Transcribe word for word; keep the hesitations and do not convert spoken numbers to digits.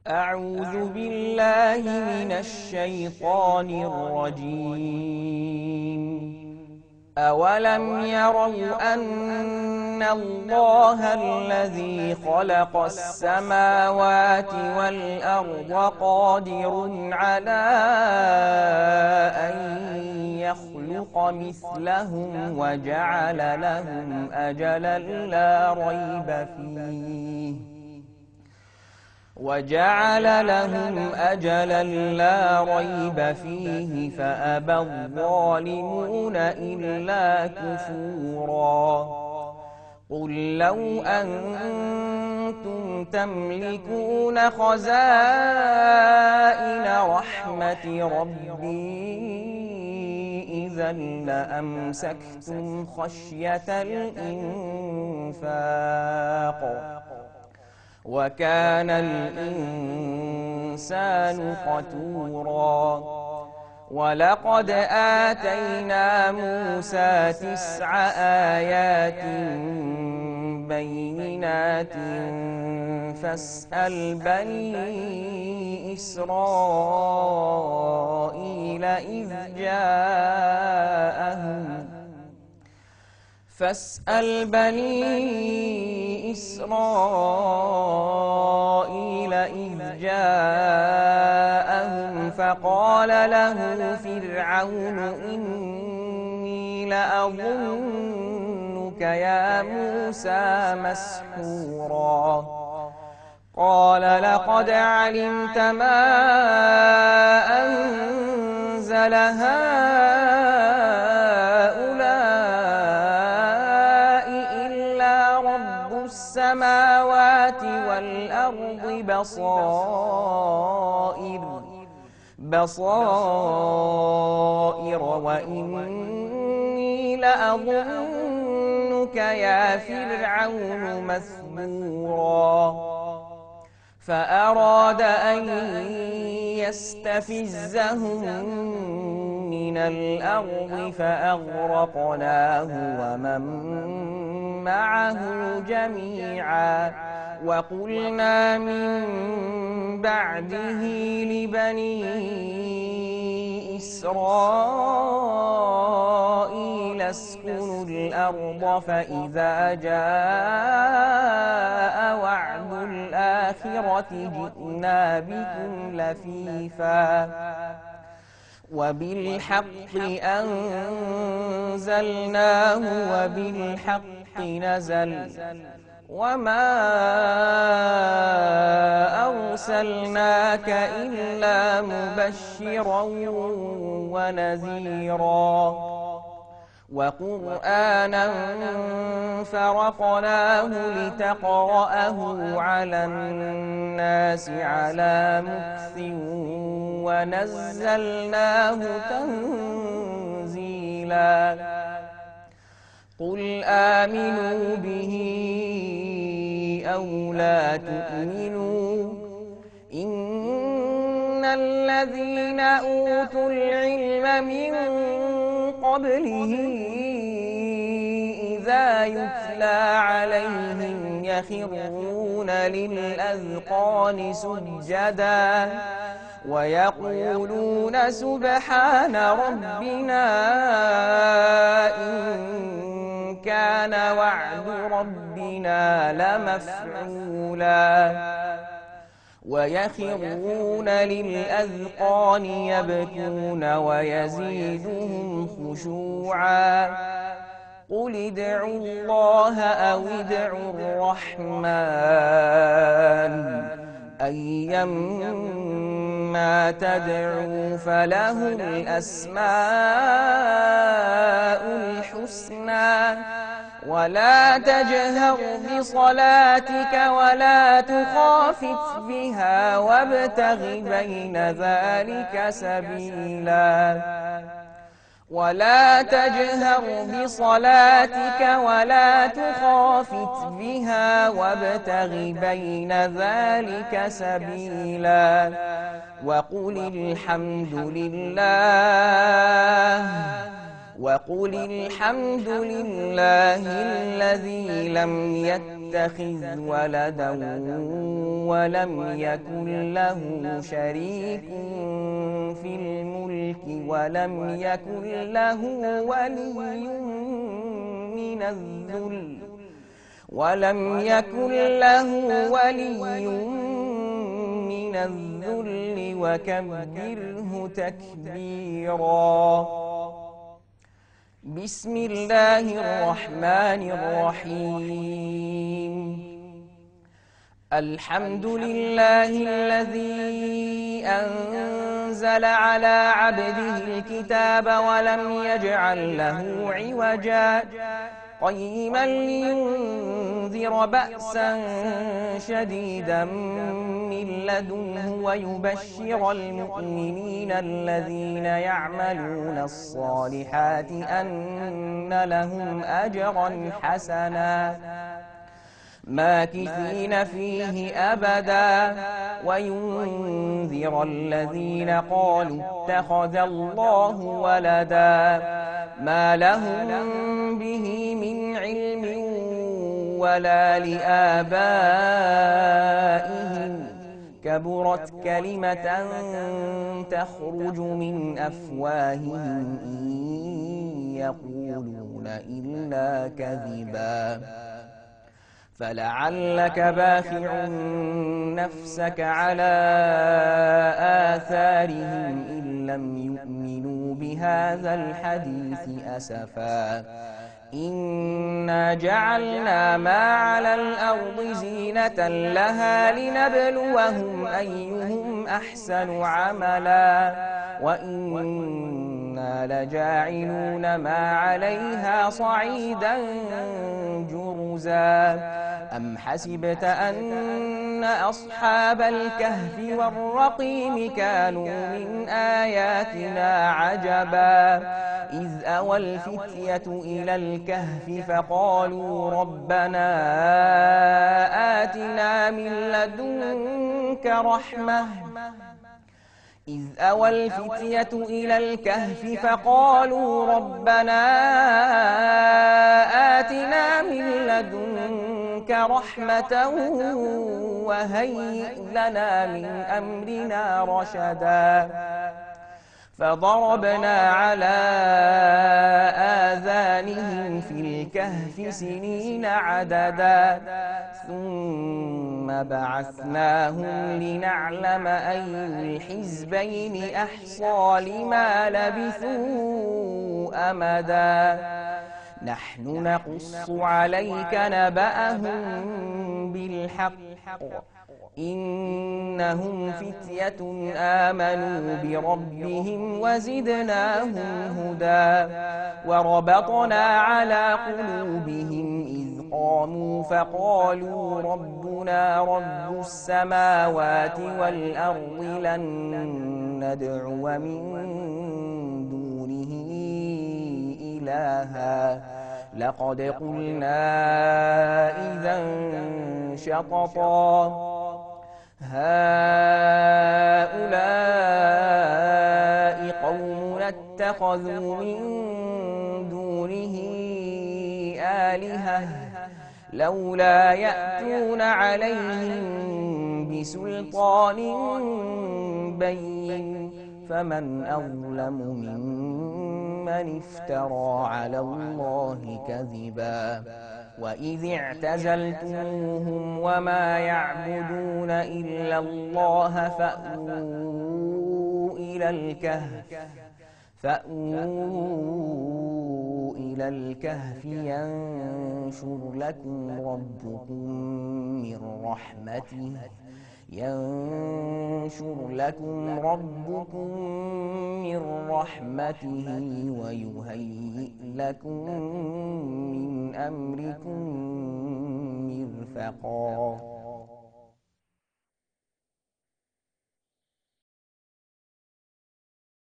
أعوذ بالله من الشيطان الرجيم. أولم يروا أن الله الذي خلق السماوات والأرض قادر على أن يخلق مثلهم وجعل لهم أجلا لا ريب فيه وجعل لهم أجلا لا ريب فيه فأبى الظالمون إلا كفورا. قل لو أنتم تملكون خزائن رحمة ربي إذا لأمسكتم خشية الإنفاق وكان الإنسان قتورا. ولقد آتينا موسى تسع آيات بينات فاسأل بني إسرائيل إذ جاءهم فاسأل بني إسرائيل إذ جاءهم فقال له فرعون إني لأظنك يا موسى مسحورا. قال لقد علمت ما أنزل السماوات والأرض بصائر بصائر وإني لأظنك يا فرعون مثبورا. فأراد أن يستفزهم من الأرض فأغرقناه ومن معه جميعا. وقلنا من بعده لبني إسرائيل اسكنوا الأرض فإذا جاء وعد الآخرة جئنا بكم لفيفا وبالحق أنزلناه وبالحق نزل وما أرسلناك إلا مبشرا ونذيرا. وقرآنا فرقناه لتقرأه على الناس على مكث ونزلناه تنزيلا. قل آمنوا به أو لا تؤمنوا إن الذين أوتوا العلم من قبله إذا يتلى عليهم يخرون للأذقان سجدا ويقولون سبحان ربنا إن كان وعد ربنا لمفعولا. ويخرون للأذقان يبكون ويزيدهم خشوعا. قل ادعوا الله أو ادعوا الرحمن أيما تدعوا فله الأسماء الحسنى. ولا تجهر بصلاتك ولا تخافت بها وابتغ بين ذلك سبيلا. ولا تجهر بصلاتك ولا تخافت بها وابتغ بين ذلك سبيلا. وقل الحمد لله وقل الحمد لله الذي لم يتخذ يتخذ ولدا ولم يكن له شريك في الملك ولم يكن له ولي من الذل ولم يكن له ولي من الذل وكبره تكبيرا. بسم الله الرحمن الرحيم. الحمد لله الذي أنزل على عبده الكتاب ولم يجعل له عوجا قيما لينذر بأسا شديدا من لدنه ويبشر المؤمنين الذين يعملون الصالحات أن لهم أجرا حسنا ماكثين فيه أبدا وينذر الذين قالوا اتخذ الله ولدا ما لهم به من علم ولا لآبائهم كبرت كلمة تخرج من أفواههم إن يقولون إلا كذبا فلعلك باخع نفسك على آثارهم إن لم يؤمنوا بهذا الحديث أسفا إنا جعلنا ما على الأرض زينة لها لنبلوهم أيهم أحسن عملا وإنا لجاعلون ما عليها صعيدا جرزا أم حسبت أن أصحاب الكهف والرقيم كانوا من آياتنا عجبا إذ أوى الفتية إلى الكهف فقالوا ربنا آتنا من لدنك رحمة إذ أوى الفتية إلى الكهف فقالوا ربنا آتنا من لدنك رحمة وهيئ لنا من أمرنا رشدا فضربنا على آذانهم في الكهف سنين عددا ثم بعثناهم لنعلم أي الحزبين أحصى لما لبثوا أمدا نحن نقص عليك نبأهم بالحق إنهم فتية آمنوا بربهم وزدناهم هدى وربطنا على قلوبهم إذ قاموا فقالوا ربنا رب السماوات والأرض لن ندعو من دونه إلها لقد قلنا إذا شططا هؤلاء قومنا اتخذوا من دونه آلهة لولا يأتون عليهم بسلطان بين فمن أظلم ممن افترى على الله كذبا وإذ اعتزلتموهم وما يعبدون إلا الله فأووا إلى الكهف فأووا إلى الكهف ينشر لكم ربكم من رحمته ينشر لكم ربكم من رحمته ويهيئ لكم من أمركم مرفقا.